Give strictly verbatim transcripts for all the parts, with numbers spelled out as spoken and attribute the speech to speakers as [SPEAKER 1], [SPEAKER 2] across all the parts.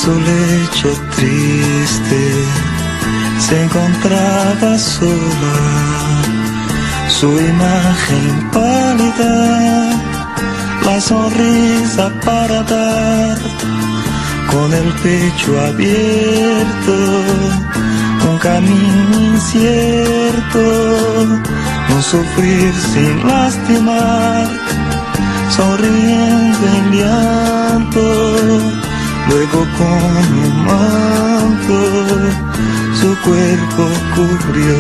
[SPEAKER 1] su lecho triste se encontraba sola, su imagen pálida, la sonrisa para dar, con el pecho abierto, un camino incierto, no sufrir sin lastimar, sonriendo en llanto, luego con un manto su cuerpo cubrió.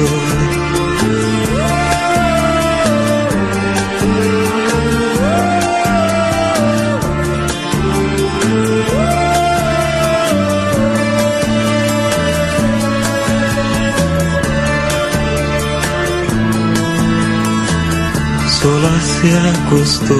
[SPEAKER 1] Sola se acostó,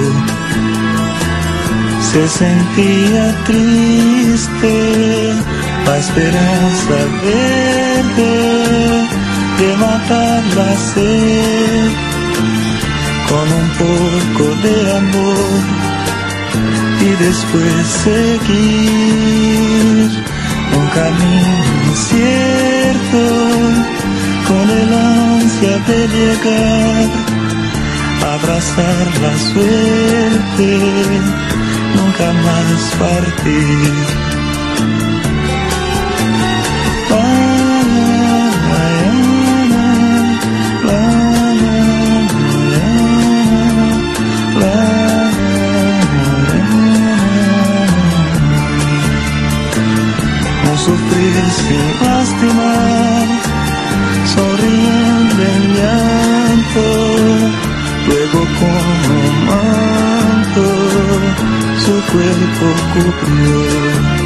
[SPEAKER 1] se sentía triste, la esperanza verde de matar la sed, con un poco de amor y después seguir un camino incierto, con el ansia de llegar, abrazar la suerte, nunca más partir. No sufrir sin lastimar, sonriendo en llanto, luego con un manto su cuerpo cubrió.